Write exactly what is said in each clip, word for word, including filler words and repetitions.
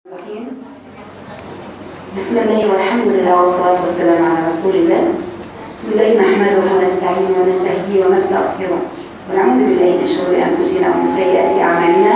الرحيم. بسم الله والحمد لله والصلاة والسلام على رسول الله. بسم الله نحمده ونستعينه ونستهديه ونستغفره ونعوذ بالله من شرور أنفسنا ومن سيئات أعمالنا.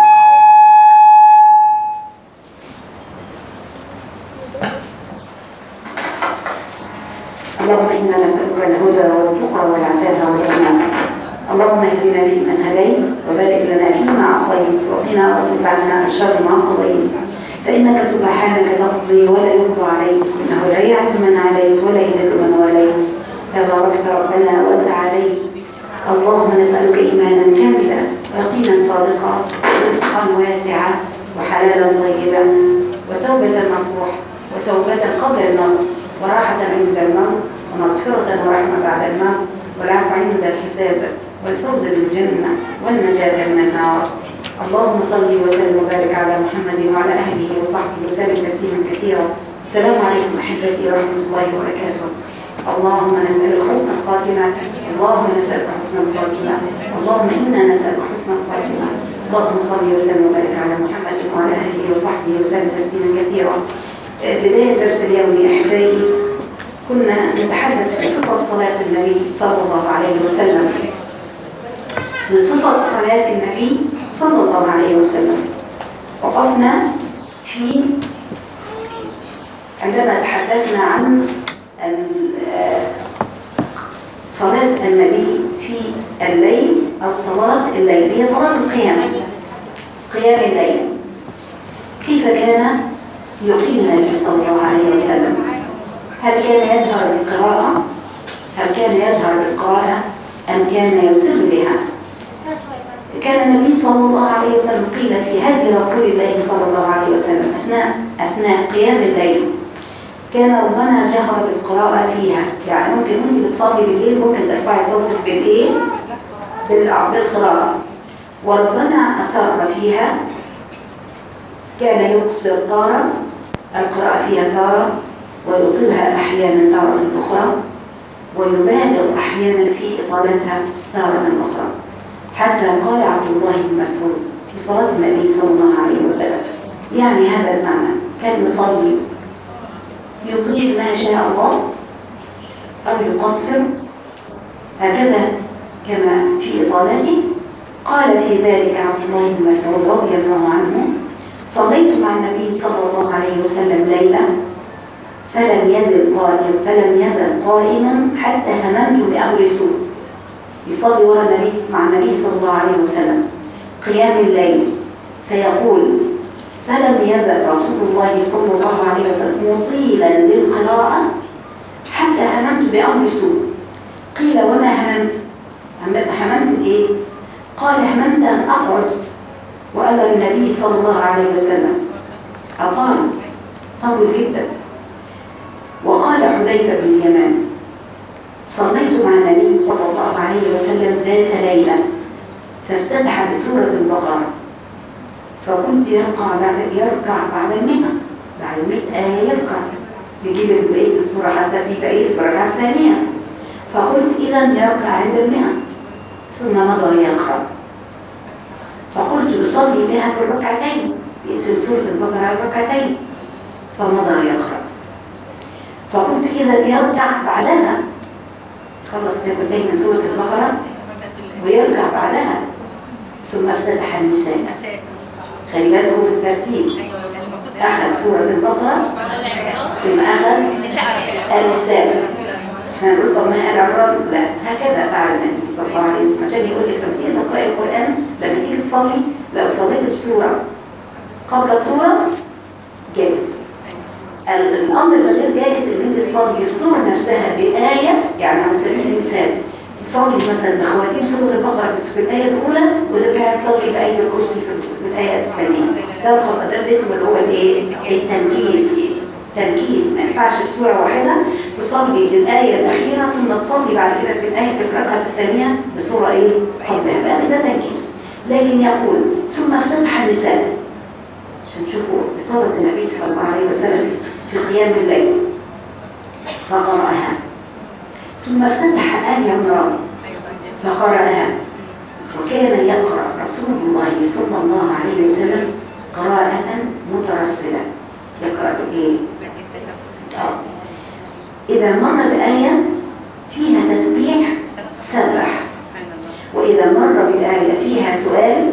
اللهم إنا نسألك الهدى والتقى والعفاف والغنى. اللهم اهدنا فيمن هديت وبارك لنا فيما أعطيت وقنا واصرف عنا الشر ما قضيت، فإنك سبحانك تقضي ولا يقضى عليك، إنه لا يعز من عليك ولا يذل من واليت، تباركت ربنا وتعاليت. اللهم نسألك إيمانا كاملا ويقينا صادقا ورزقا واسعا وحلالا طيبا وتوبة نصوح وتوبة قبل الموت وراحة عند الموت ومغفرة ورحمة بعد الموت والعفو عند الحساب والفوز بالجنة والنجاة من النار. اللهم صل وسلم وبارك على محمد وعلى أهله وصحبه وسلم تسليما كثيرا. السلام عليكم أحبتي ورحمة الله وبركاته. اللهم نسألك حسن الخاتمة، اللهم نسألك حسن الخاتمة، اللهم إنا نسألك حسن الخاتمة. اللهم صل وسلم وبارك على محمد وعلى أهله وصحبه وسلم تسليما كثيرا. بداية درس اليوم أحبائي كنا نتحدث في صفة صلاة النبي صلى الله عليه وسلم، في صفة صلاة النبي صلى الله عليه وسلم. وقفنا في عندما تحدثنا عن صلاة النبي في الليل أو صلاة الليل، هي صلاة القيام، قيام الليل. كيف كان يقيم النبي صلى الله عليه وسلم؟ هل كان يجهر بالقراءة؟ هل كان يجهر بالقراءة أم كان يسر بها؟ كان النبي صلى الله عليه وسلم قيل في هدي رسول الله صلى الله عليه وسلم أثناء أثناء قيام الليل كان ربما جهر بالقراءة فيها، يعني ممكن وانت بتصلي بالليل ممكن ترفعي صوتك بالايه؟ بالقراءة، وربما أسر فيها، كان يقصر تارة القراءة فيها تارة ويطيلها أحيانا تارة أخرى ويبالغ أحيانا في إطالتها تارة أخرى، حتى قال عبد الله بن مسعود في صلاة النبي صلى الله عليه وسلم، يعني هذا المعنى، كان يصلي يطيل ما شاء الله أو يقصر هكذا كما في إطالته. قال في ذلك عبد الله بن مسعود رضي الله عنه: صليت مع النبي صلى الله عليه وسلم ليلة فلم يزل قائما فلم يزل قائما حتى هممت بأمر سوء. يصلي وراء النبي مع النبي صلى الله عليه وسلم قيام الليل، فيقول: فلم يزل رسول الله صلى الله عليه وسلم مطيلا للقراءة حتى هممت بأمر سوء. قيل: وما هممت؟ هممت ايه؟ قال: هممت أن أقعد وأذر النبي صلى الله عليه وسلم. أطال طول جدا. وقال حذيفة بن اليمان: صليت مع النبي صلى الله عليه وسلم ذات ليلة فافتتح بسورة البقرة فكنت يركع بعد يركع بعد المئة، بعد المئة آية يركع، يجيب بقية السورة حتى في بقية الركعة الثانية. فقلت إذا يركع عند المئة، ثم مضى يقرأ، فقلت يصلي بها في الركعتين، يقسم سورة البقرة على الركعتين، فمضى يقرأ. فقلت إذا يركع بعدها، خلص سورتين من سورة البقرة ويرجع بعدها، ثم افتتح النساء. خلي بالكم في الترتيب، أخذ سورة البقرة ثم أخذ النساء. احنا نقول طب ما آل عمران؟ لا، هكذا فعل النبي صلى الله عليه وسلم عشان يقول لك لما تيجي تقرأي القرآن، لما تيجي تصلي لو صليت بسورة قبل السورة جائز. الأمر الغير جائز إن أنت تصلي السورة نفسها بآية، يعني على سبيل المثال تصلي مثلا بخواتيم سورة البقرة في الآية الأولى وترجعي تصلي بآية الكرسي في الآية الثانية. ده الخطأ، ده الاسم اللي هو الإيه؟ التنكيس. تنكيس، ما ينفعش في سورة واحدة تصلي بالآية الأخيرة ثم تصلي بعد كده في الآية في الركعة الثانية بسورة إيه؟ قبلها، لأن ده تنكيس. لكن يقول ثم افتتح النساء عشان تشوفوا إطالة النبي صلى الله عليه وسلم في قيام الليل، فقرأها، ثم افتتح آل عمران فقرأها. وكان يقرأ رسول الله صلى الله عليه وسلم قراءة مترسلة الصلة يقرأ بإيه؟ آه. إذا مر بآية فيها تسبيح سبح، وإذا مر بآية فيها سؤال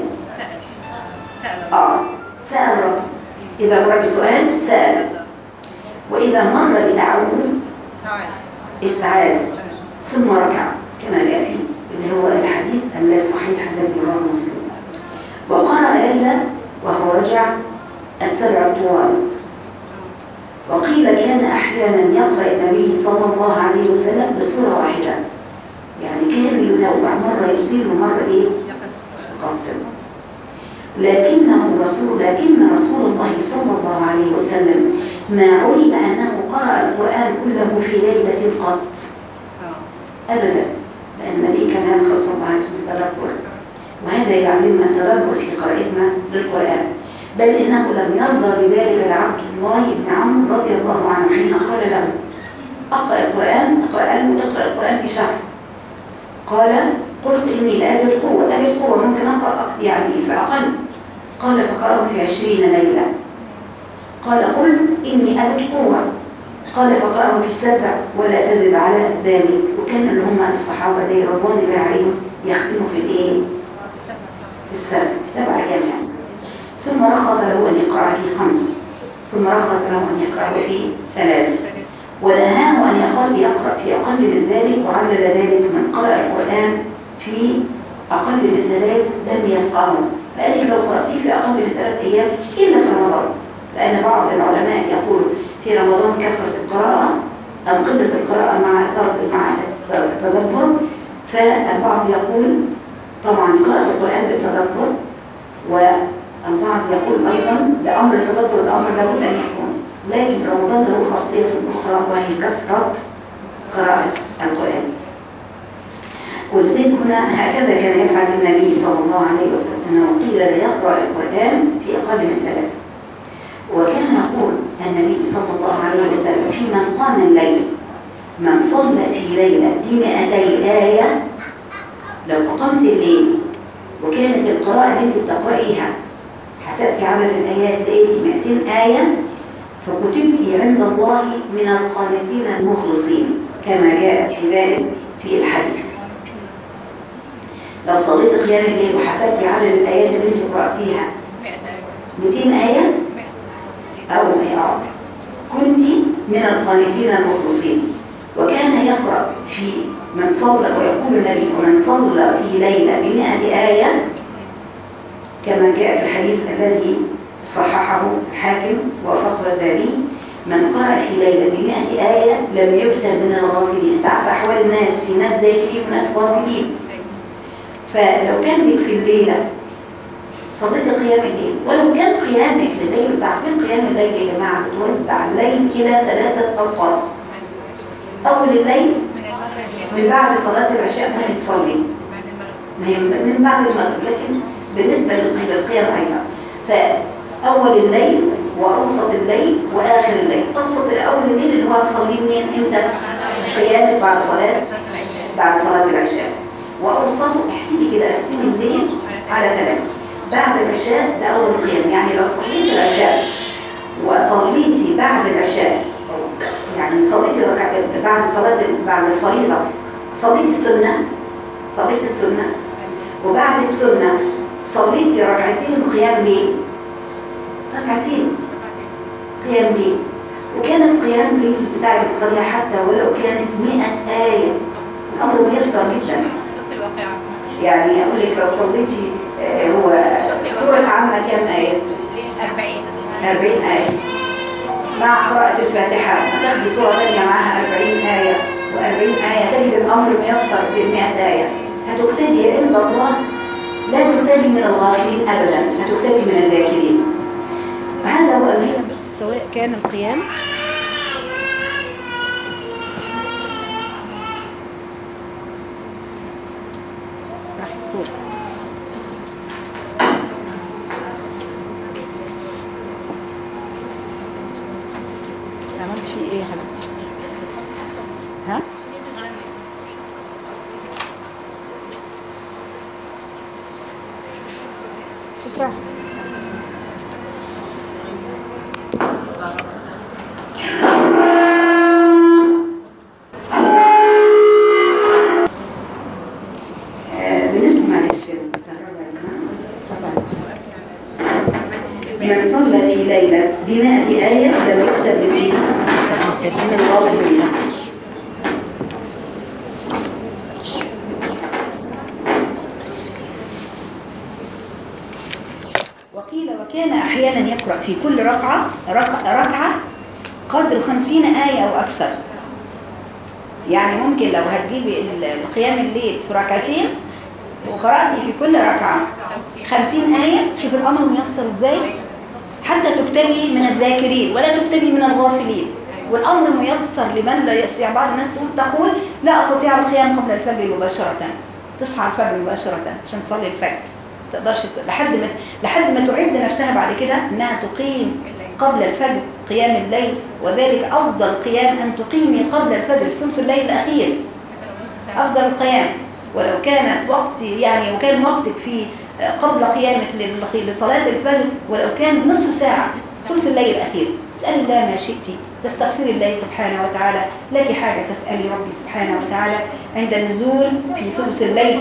آه سأل رب، إذا مر بسؤال سأل، وإذا مر بتعوذ استعاذ ثم ركع كما جاء فيه اللي هو الحديث الصحيح الذي رواه مسلم. وقرأ ليلة وهو رجع السبع الطوال. وقيل كان أحيانا يقرأ النبي صلى الله عليه وسلم بسورة واحدة، يعني كان ينوع مرة يطيل ومرة إيه؟ يقصر. لكنه رسول لكن رسول الله صلى الله عليه وسلم ما علم أنه قرأ القرآن كله في ليلة قط أبدا، لأن النبي كان يقرأ صلى الله عليه وسلم التدبر، وهذا يعلمنا التدبر في قراءتنا للقرآن. بل إنه لم يرضى بذلك لعبد الله بن عمرو رضي الله عنه حين قال له أقرأ القرآن، أقرأ له اقرأ القرآن في شهر. قال قلت إني لأجد القوة، أجد القوة ممكن أقرأ يعني فأقل. قال فقرأه في عشرين ليلة. قال قلت إني أجد قوة. قال فقرأه في السبع ولا تزد على ذلك. وكان اللي هم الصحابة دي رضوان الله عليهم يختموا في الإيه؟ في السبع، في سبع أيام يعني. ثم رخص له أن يقرأ في خمس، ثم رخص له أن يقرأ في ثلاث، ونهاه أن يقل يقرأ في أقل من ذلك. وعلل ذلك من قرأ القرآن في أقل من ثلاث لم يفقهه، لأنك لو قرأتيه في أقل من ثلاث أيام إلا في رمضان، لأن بعض العلماء يقول في رمضان كثرة القراءة أو قلة القراءة مع مع التدبر، فالبعض يقول طبعا قراءة القرآن بالتدبر، والبعض يقول أيضا لأمر التدبر الأمر لابد أن يكون، لكن رمضان له خاصية أخرى وهي كثرة قراءة القرآن. ولذلك هنا هكذا كان يفعل النبي صلى الله عليه وسلم، أنه قيل لا يقرأ القرآن في أقل من ثلاث. وكان يقول النبي صلى الله عليه وسلم في من قام الليل من صلى في ليلة بمئتي آية، لو أقمت الليل وكانت القراءة اللي انت بتقرأيها حسبت عدد الآيات لقيتي مئتين آية، فكتبتي عند الله من القانتين المخلصين كما جاء في ذلك في الحديث. لو صليت قيام الليل وحسبتي عدد الآيات اللي انت قرأتيها مئتين آية أو مئة، كنت من القانتين المخلصين. وكان يقرأ في من صلى، ويقول النبي ومن صلى في ليلة بمئة آية كما جاء في الحديث الذي صححه الحاكم ووافقه الذهبي، من قرأ في ليلة بمئة آية لم يكتب من الغافلين. تعرف أحوال الناس، في ناس ذاكرين وناس غافلين. فلو كان لك في الليلة صليت قيام الليل، ولو كان قيامك لليل، تعرفين قيام الليل يا جماعة بتوزع الليل إلى ثلاثة أوقات. أول الليل من بعد صلاة العشاء ممكن تصلي، ما هي من بعد المغرب، لكن بالنسبة للقيام أيضا فأول الليل وأوسط الليل وآخر الليل. أوسط الأول الليل اللي هو تصلي منين إمتى؟ قيامك بعد صلاة بعد صلاة العشاء. وأوسطه احسبي كده، قسمي الليل على ثلاثة. بعد العشاء ده أول قيام، يعني لو صليت العشاء وصليتي بعد العشاء، يعني صليتي بعد صلاة بعد الفريضة صليتي السنة صليتي السنة وبعد السنة صليتي ركعتين قيام ليل، ركعتين قيام ليل، وكانت قيام ليل بتاعك تصليها حتى ولو كانت مئة آية، الأمر ميسر جدا. يعني أقول لك لو صليتي هو سورة عامة كم آية؟ أربعين أربعين آية. مع قراءة الفاتحة تاخدي سورة ثانية معها أربعين آية وأربعين آية، تجد الأمر ميسر في مئة آية. هتكتبي عند الله، لا تكتبي من الغافلين أبدا، هتكتبي من الذاكرين. وهذا هو المهم، سواء كان القيام راح الصوت. عملت فيه ايه يا حبيبتي؟ ها؟ سترة. صلت في ليلة بمائة آية لم يكتب للإيه؟ من الغافلين. وقيل وكان أحيانا يقرأ في كل ركعة ركعة قدر خمسين آية أو أكثر. يعني ممكن لو هتجيبي القيام الليل في ركعتين وقرأتي في كل ركعة خمسين آية، شوف الأمر ميسر إزاي، حتى تكتبي من الذاكرين ولا تكتبي من الغافلين. والأمر ميسر لمن لا يستطيع. بعض الناس تقول لا أستطيع القيام قبل الفجر مباشرة، تصحى الفجر مباشرة عشان تصلي الفجر، تقدرش لحد ما لحد ما تعد نفسها بعد كده انها تقيم قبل الفجر قيام الليل. وذلك افضل قيام ان تقيمي قبل الفجر في ثلث الليل الاخير، افضل القيام. ولو كان وقت يعني وكان وقتك في قبل قيامك لصلاه الفجر ولو كان نصف ساعه ثلث الليل الاخير، اسالي الله ما شئتي، تستغفري الله سبحانه وتعالى، لك حاجه تسالي ربي سبحانه وتعالى عند النزول في ثلث الليل،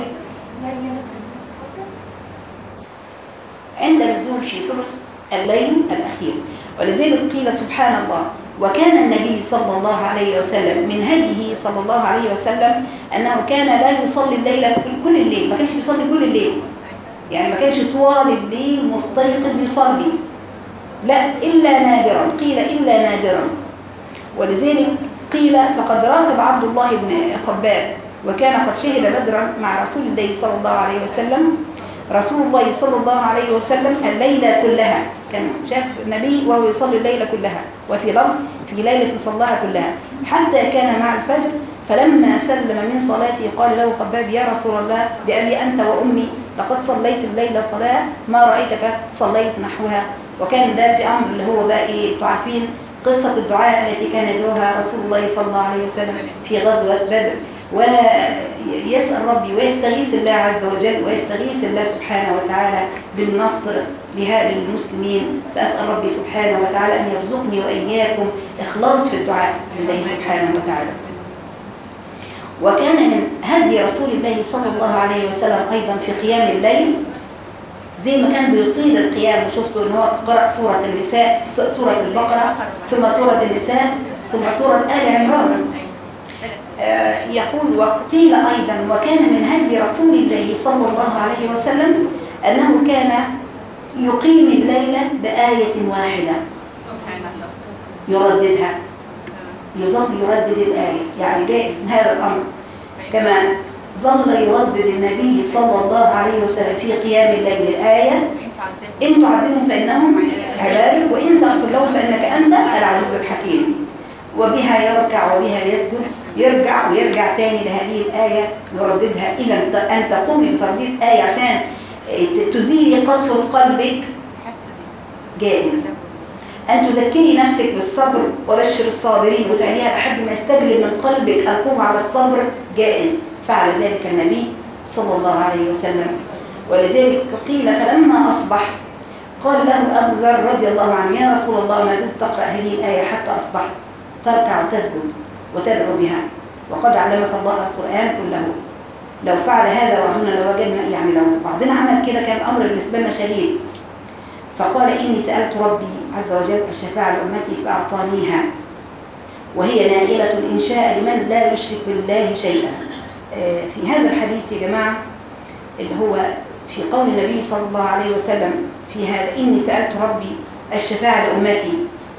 عند النزول في ثلث الليل الأخير. ولذلك قيل سبحان الله وكان النبي صلى الله عليه وسلم من هديه صلى الله عليه وسلم أنه كان لا يصلي الليل كل الليل، ما كانش بيصلي كل الليل، يعني ما كانش طوال الليل مستيقظ يصلي، لا إلا نادرا، قيل إلا نادرا. ولذلك قيل فقد راكب عبد الله بن خباب وكان قد شهد بدرا مع رسول الله صلى الله عليه وسلم رسول الله صلى الله عليه وسلم الليلة كلها، كان شاف النبي وهو يصلي الليلة كلها، وفي لفظ في ليلة صلاها كلها حتى كان مع الفجر. فلما سلم من صلاته قال له خباب يا رسول الله بأبي أنت وأمي لقد صليت الليلة صلاة ما رأيتك صليت نحوها. وكان ده في أمر اللي هو بقى إيه، تعرفين قصة الدعاء التي كان يدعوها رسول الله صلى الله عليه وسلم في غزوة بدر، ويسأل ربي ويستغيث الله عز وجل ويستغيث الله سبحانه وتعالى بالنصر لهؤلاء المسلمين. فأسأل ربي سبحانه وتعالى أن يرزقني وإياكم إخلاص في الدعاء لله سبحانه وتعالى. وكان من هدي رسول الله صلى الله عليه وسلم أيضا في قيام الليل زي ما كان بيطيل القيام، وشفتوا ان هو قرأ سورة النساء، سورة البقرة، ثم سورة النساء، ثم سورة آل عمران. آه يقول وقيل أيضا وكان من هدي رسول الله صلى الله عليه وسلم أنه كان يقيم الليل بآية واحدة يرددها، يظل يردد الآية، يعني جائز هذا الأمر. كما ظل يردد النبي صلى الله عليه وسلم في قيام الليل الآية إن تعذبهم فإنهم عبادك وإن تغفر لهم فإنك أنت العزيز الحكيم. وبها يركع وبها يسجد، يرجع ويرجع تاني لهذه الآية يرددها. إذا أن تقومي بترديد آية عشان تزيلي قسوة قلبك جائز. أن تذكري نفسك بالصبر وبشر الصابرين وتعليها لحد ما يستجلب من قلبك القوة على الصبر جائز. فعل ذلك النبي صلى الله عليه وسلم. ولذلك قيل فلما أصبح قال له أبو ذر رضي الله عنه يا رسول الله ما زلت تقرأ هذه الآية حتى أصبحت تركع وتسجد وتدعو بها وقد علمك الله القرآن كله. لو فعل هذا وهنا لوجدنا يعني لو بعضنا عمل كده كان الأمر بالنسبة لنا شديد. فقال إني سألت ربي عز وجل الشفاعة لأمتي فأعطانيها وهي نائلة إن شاء لمن لا يشرك بالله شيئا. في هذا الحديث يا جماعة اللي هو في قول النبي صلى الله عليه وسلم في هذا إني سألت ربي الشفاعة لأمتي،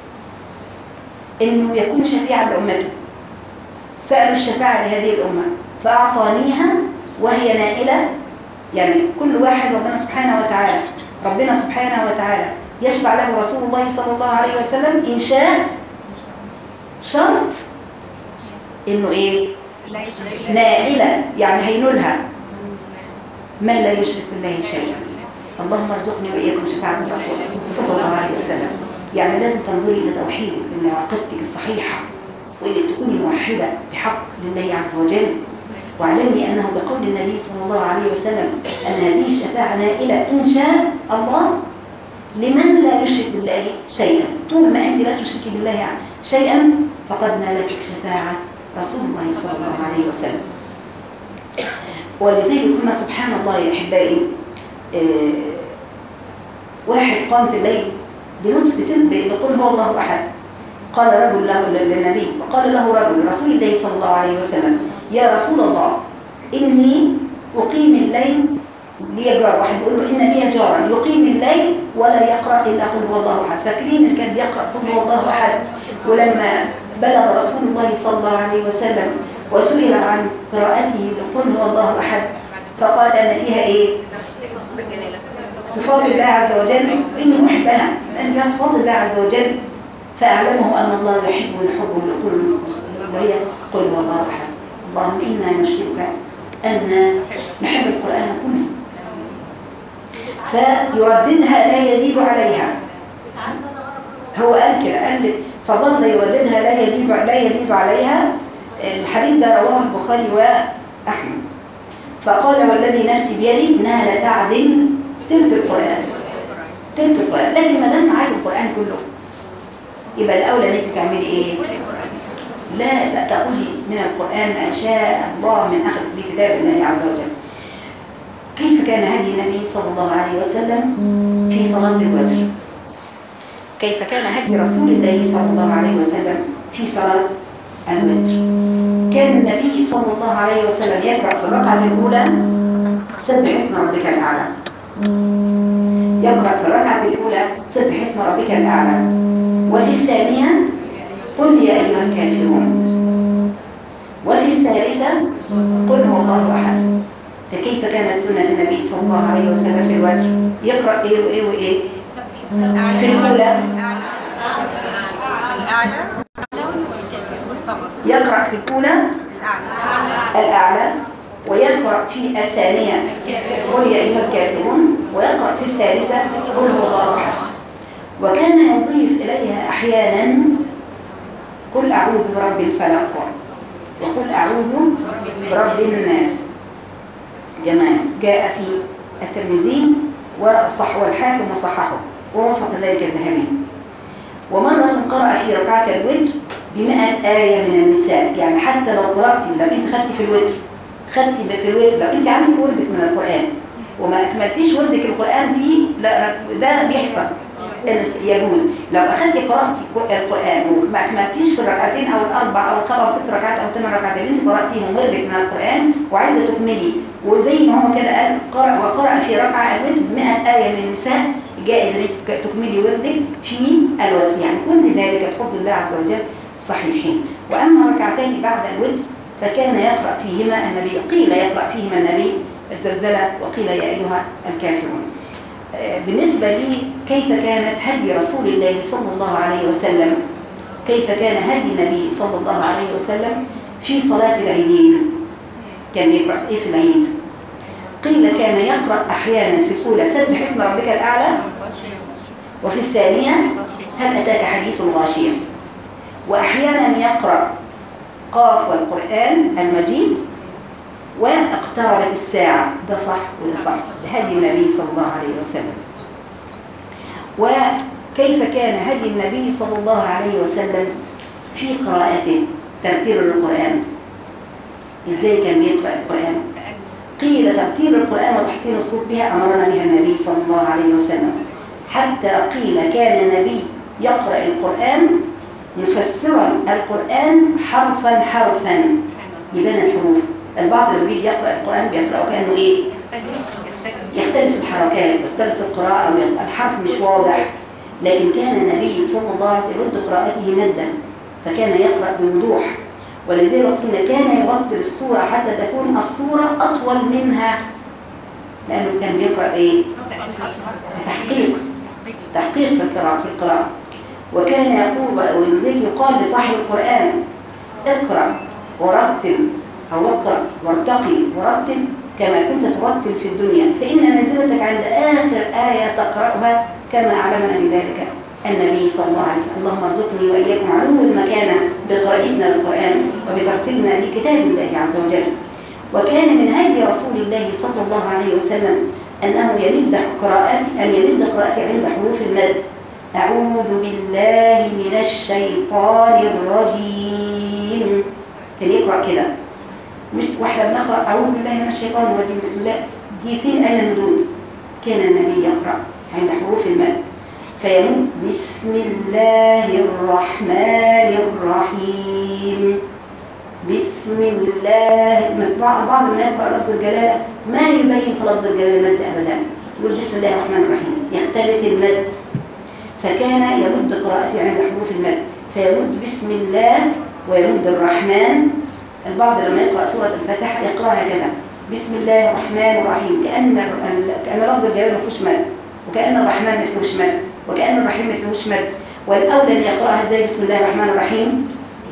إنه يكون شفيعا لأمته. سألوا الشفاعة لهذه الأمة فأعطانيها وهي نائلة، يعني كل واحد ربنا سبحانه وتعالى ربنا سبحانه وتعالى يشفع له رسول الله صلى الله عليه وسلم إن شاء، شرط إنه إيه؟ نائلة، يعني هينولها من لا يشرك بالله شيئا. اللهم ارزقني وإياكم شفاعة الرسول صلى الله عليه وسلم. يعني لازم تنظري إلى توحيدك، إلى عقيدتك الصحيحة، وإلى تكوني موحدة بحق لله عز وجل. واعلمي أنه بقول النبي صلى الله عليه وسلم أن هذه الشفاعة نائلة إن شاء الله لمن لا يشرك بالله شيئا. طول ما أنت لا تشركي بالله شيئا فقد نالتك شفاعة رسول الله صلى الله عليه وسلم. ولذلك كنا سبحان الله يا أحبائي، آه واحد قام في الليل بنصف تلت بقول هو الله أحد. قال رجل له للنبي، وقال له رجل رسول الله صلى الله عليه وسلم: يا رسول الله إني أقيم الليل، لي جار، واحد بيقول له إن لي جارا يقيم الليل ولا يقرأ إلا قل هو الله أحد. فاكرين اللي كان بيقرأ قل هو الله أحد؟ ولما بلغ رسول الله صلى الله عليه وسلم وسئل عن قراءته لقل هو الله أحد، فقال أن فيها إيه؟ صفات الله عز وجل، إني أحبها لأن فيها صفات الله عز وجل، فأعلمه أن الله يحب الحب لكل وهي قل هو الله أحد. اللهم إنا نشهدك أن نحب القرآن كله. فيرددها لا يزيد عليها. هو قال كده، قال فظل يرددها لا يزيد لا يزيد عليها. الحديث ده رواه البخاري وأحمد. فقال والذي نفسي بيدي إنها لتعدل تلت القرآن، تلت القرآن. لكن ما دام معاك القرآن كله يبقى الأولى ان انت تعملي ايه؟ لا تأخذي من القرآن ما شاء الله من أخذ بكتاب الله عز وجل. كيف كان هدي النبي صلى الله عليه وسلم في صلاة الوتر؟ كيف كان هدي رسول الله صلى الله عليه وسلم في صلاة الوتر؟ كان النبي صلى الله عليه وسلم يقرأ في الركعة الأولى سبح اسم ربك الأعلى، يقرأ في الركعة الأولى سبح اسم ربك الأعلى، وفي الثانية قل يا أيها الكافرون، وفي الثالثة قل هو الله أحد. فكيف كانت سنة النبي صلى الله عليه وسلم في الوتر؟ يقرأ إيه وإيه وإيه؟ في الأولى يقرأ في الأولى الأعلى، ويقرأ في الثانية قل يا أيها الكافرون، ويقرأ في الثالثة قل هو الله أحد. وكان يضيف إليها أحيانا قل أعوذ برب الفلق وقل أعوذ برب الناس. جماعة جاء في الترمذي وصح والحاكم وصححه ووافق ذلك الذهبي. ومرة قرأ في ركعة الوتر بمئة آية من النساء. يعني حتى لو قرأتي، لو أنت خدتي في الوتر خدتي في الوتر لو أنت عندك وردك من القرآن وما أكملتيش وردك القرآن فيه، لا ده بيحصل يجوز. لو أخذتي قرأتي القرآن وما أكملتيش في الركعتين أو الأربع أو الخمس أو ست ركعات أو ثمان ركعات اللي أنت قرأتيهم وردك من القرآن وعايزة تكملي، وزي ما هو كده قال قرأ وقرأ في ركعة الوتر بمئة آية من النساء، جائز أن أنت تكملي وردك في الوتر. يعني كل ذلك بفضل الله عز وجل صحيحين. وأما ركعتين بعد الوتر فكان يقرأ فيهما النبي، قيل يقرأ فيهما النبي الزلزلة وقيل يا أيها الكافرون. بالنسبة لي كيف كانت هدي رسول الله صلى الله عليه وسلم، كيف كان هدي النبي صلى الله عليه وسلم في صلاة العيدين؟ كان يقرأ في إيه في العيد؟ قيل كان يقرأ أحيانا في الأولى سبح اسم ربك الأعلى، وفي الثانية هل أتاك حديث الغاشية، وأحيانا يقرأ قاف والقرآن المجيد واقتربت الساعة. ده صح وده صح، هدي النبي صلى الله عليه وسلم. وكيف كان هدي النبي صلى الله عليه وسلم في قراءته ترتيل القرآن؟ إزاي كان يقرأ القرآن؟ قيل ترتيل القرآن وتحسين الصوت بها أمرنا بها النبي صلى الله عليه وسلم، حتى قيل كان النبي يقرأ القرآن مفسرا القرآن حرفا حرفا يبان الحروف. البعض لما بيجي يقرأ القرآن بيقرأه كأنه إيه؟ يختلس الحركات، يختلس القراءة، الحرف مش واضح. لكن كان النبي صلى الله عليه وسلم يرد قراءته مدا، فكان يقرأ بوضوح. ولذلك قلنا كان يرتل السورة حتى تكون السورة أطول منها، لأنه كان بيقرأ إيه؟ تحقيق تحقيق في القراءة في القراءة. وكان يقول ولذلك يقال لصاحب القرآن اقرأ ورتل أو اقرأ وارتقي ورتل كما كنت ترتل في الدنيا، فإن منزلتك عند آخر آية تقرأها كما أعلمنا بذلك النبي صلى الله عليه وسلم. اللهم ارزقني وإياكم علو المكانة بقراءتنا للقرآن وبترتيلنا لكتاب الله عز وجل. وكان من هدي رسول الله صلى الله عليه وسلم أنه يمد قراءته أن يمد قراءته عند حروف المد. أعوذ بالله من الشيطان الرجيم، كان يقرأ كده، مش واحنا بنقرأ أعوذ بالله من الشيطان الرجيم بسم الله، دي فين أين المدود؟ كان النبي يقرأ عند حروف المد. فيمد بسم الله الرحمن الرحيم. بسم الله. بعض بعض الناس يقرأ لفظ الجلالة ما يبين في لفظ الجلالة المد أبدا، يقول بسم الله الرحمن الرحيم، يختلس المد. فكان يمد قراءته عند حروف المد، فيمد بسم الله ويمد الرحمن. البعض لما يقرأ سورة الفاتحة يقرأها كذا بسم الله الرحمن الرحيم، كأن كأن لفظ الجلالة ما فيهوش مد، وكأن الرحمن ما فيهوش مد، وكأن الرحيم ما فيهوش مد. والأولى أن يقرأها ازاي بسم الله الرحمن الرحيم؟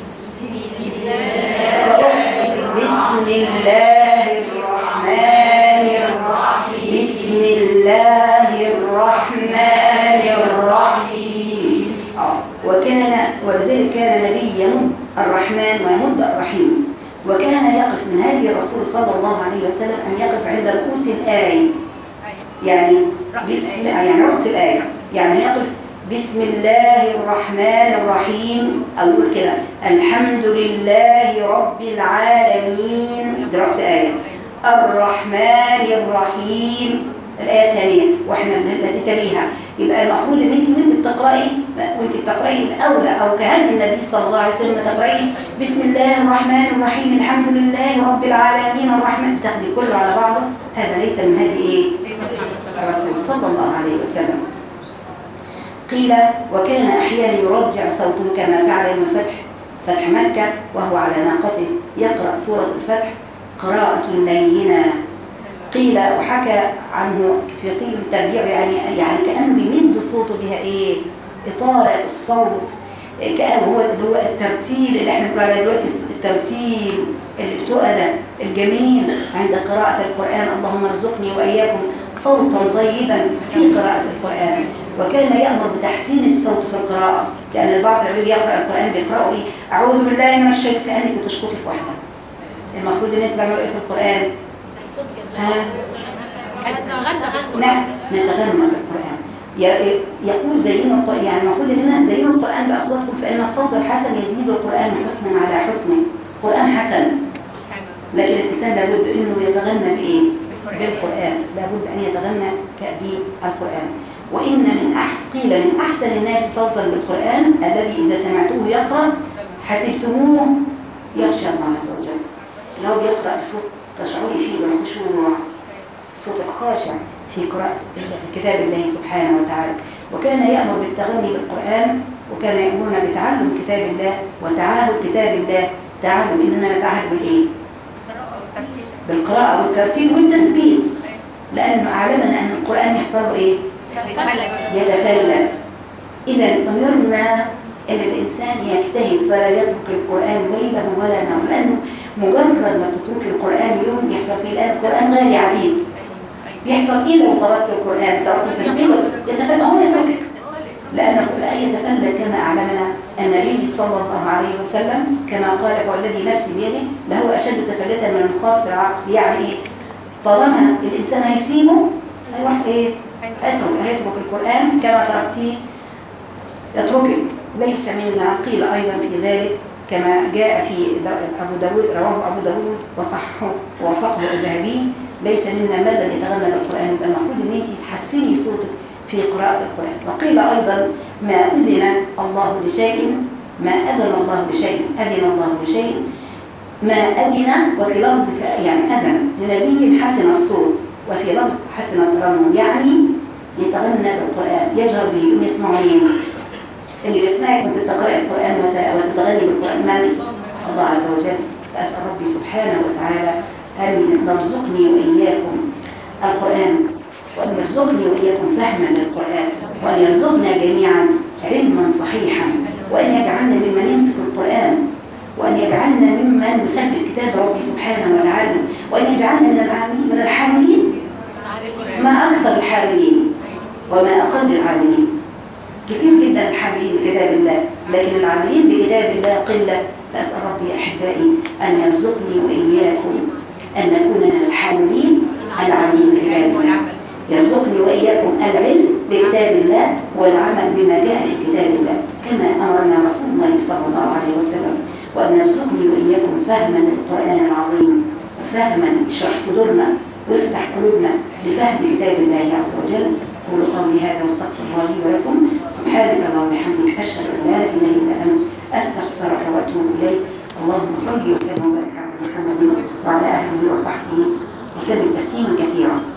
بسم الله الرحمن الرحيم. بسم الله الرحمن الرحيم. وكان ولذلك كان نبي يمد الرحمن ويمد الرحيم. وكان يقف من هدي الرسول صلى الله عليه وسلم أن يقف عند رؤوس الآية، يعني بسم يعني رأس الآية، يعني يقف بسم الله الرحمن الرحيم، أو يقول كده الحمد لله رب العالمين، دي رأس آية. الرحمن الرحيم الآية الثانية، واحنا التي تليها. يبقى المفروض ان انت وانت بتقراي وانت بتقراي الاولى او كهدي النبي صلى الله عليه وسلم تقراي بسم الله الرحمن الرحيم الحمد لله رب العالمين الرحمن، تاخدي كله على بعضه. هذا ليس من هدي ايه؟ الرسول صلى الله عليه وسلم. قيل وكان احيانا يرجع صوته كما فعل يوم الفتح، فتح مكة، وهو على ناقته يقرأ سورة الفتح قراءة لينة. قيل وحكى عنه في قيل الترجيع، يعني يعني كأنه بيمد صوته بها ايه؟ إطالة الصوت، كأنه هو اللي هو الترتيل اللي احنا بنقول عليه دلوقتي، الترتيل اللي بتبقى ده الجميل عند قراءة القرآن. اللهم ارزقني وإياكم صوتا طيبا في قراءة القرآن. وكان يأمر بتحسين الصوت في القراءة، لأن البعض لما يجي يقرأ القرآن بيقرأوا ايه؟ أعوذ بالله من الشيطان، كأنك بتشخطي في واحدة. المفروض ان انت تعملوا ايه في القرآن؟ ها؟ نعم، نتغنى بالقرآن. يقول زينوا القرآن، يعني المفروض اننا زينوا القرآن بأصواتكم فإن الصوت الحسن يزيد القرآن حسنا على حسنه. القرآن حسن، لكن الإنسان لابد انه يتغنى بإيه؟ بالقرآن، لابد أن يتغنى بالقرآن. وإن من أحسن قيل من أحسن الناس صوتا بالقرآن الذي إذا سمعتوه يقرأ حسبتموه يخشى الله عز وجل. لو يقرأ بصوت تشعري فيه بالخشوع، الصوت الخاشع في قراءة كتاب الله سبحانه وتعالى. وكان يأمر بالتغني بالقرآن، وكان يأمرنا بتعلم كتاب الله وتعاهد كتاب الله. تعلم إننا نتعاهد بالإيه؟ بالقراءة والترتيل والتثبيت، لأنه أعلمنا أن القرآن يحصل له إيه؟ يتفلت. إذا أمرنا أن الإنسان يجتهد فلا يترك القرآن ليلا ولا نوما، لأنه مجرد ما تترك القرآن يوم يحصل فيه الآن القرآن غالي عزيز. بيحصل إيه لو تركت القرآن؟ تركت تشبيه يتفلت، هو يتركك، لأنه لا يتفلت كما أعلمنا النبي صلى الله عليه وسلم كما قال فوالذي نفسي بيده لهو أشد تفلتا من المخاط في العقل. يعني إيه؟ طالما الإنسان هيسيبه هيروح إيه؟ هيترك هيترك القرآن كما تركتيه يتركك. ليس منا. قيل أيضا في ذلك كما جاء في أبو داود، رواه أبو داود وصححه ووافقه الذهبي، ليس منا من لم يتغنى بالقرآن. يبقى المفروض ان انت تحسني صوتك في قراءة القرآن. وقيل أيضا ما أذن الله لشيء، ما أذن الله بشيء أذن الله بشيء ما أذن، وفي لفظ يعني أذن لنبي حسن الصوت، وفي لفظ حسن الترنم، يعني يتغنى بالقرآن يجهر به يوم يسمعين. اللي بيسمعك وانت تقرأ القرآن وتتغني بالقرآن من؟ الله عز وجل. فأسأل ربي سبحانه وتعالى أن يرزقني وإياكم القرآن، وأن يرزقني وإياكم فهما للقرآن، وأن يرزقنا جميعا علما صحيحا، وأن يجعلنا ممن يمسك القرآن، وأن يجعلنا ممن يثبت كتاب ربي سبحانه وتعالى، وأن يجعلنا من العاملين من الحاملين، ما أكثر الحاملين وما أقل العاملين. كتير جدا الحاملين بكتاب الله، لكن العاملين بكتاب الله قلة. فأسأل ربي أحبائي أن يرزقني وإياكم أن نكون من الحاملين العاملين بكتاب الله، يرزقني وإياكم العلم بكتاب الله والعمل بما جاء في كتاب الله كما أمرنا رسول الله صلى الله عليه وسلم. وأن يرزقني وإياكم فهما للقرآن العظيم، فهما يشرح صدورنا ويفتح قلوبنا لفهم كتاب الله عز وجل. قولوا قولي هذا واستغفر الله لي ولكم. سبحانك اللهم وبحمدك أشهد أن لا إله إلا أنت أستغفرك وأتوب إليك. اللهم صل وسلم وبارك على محمد وعلى آله وصحبه وسلم تسليما كثيرا.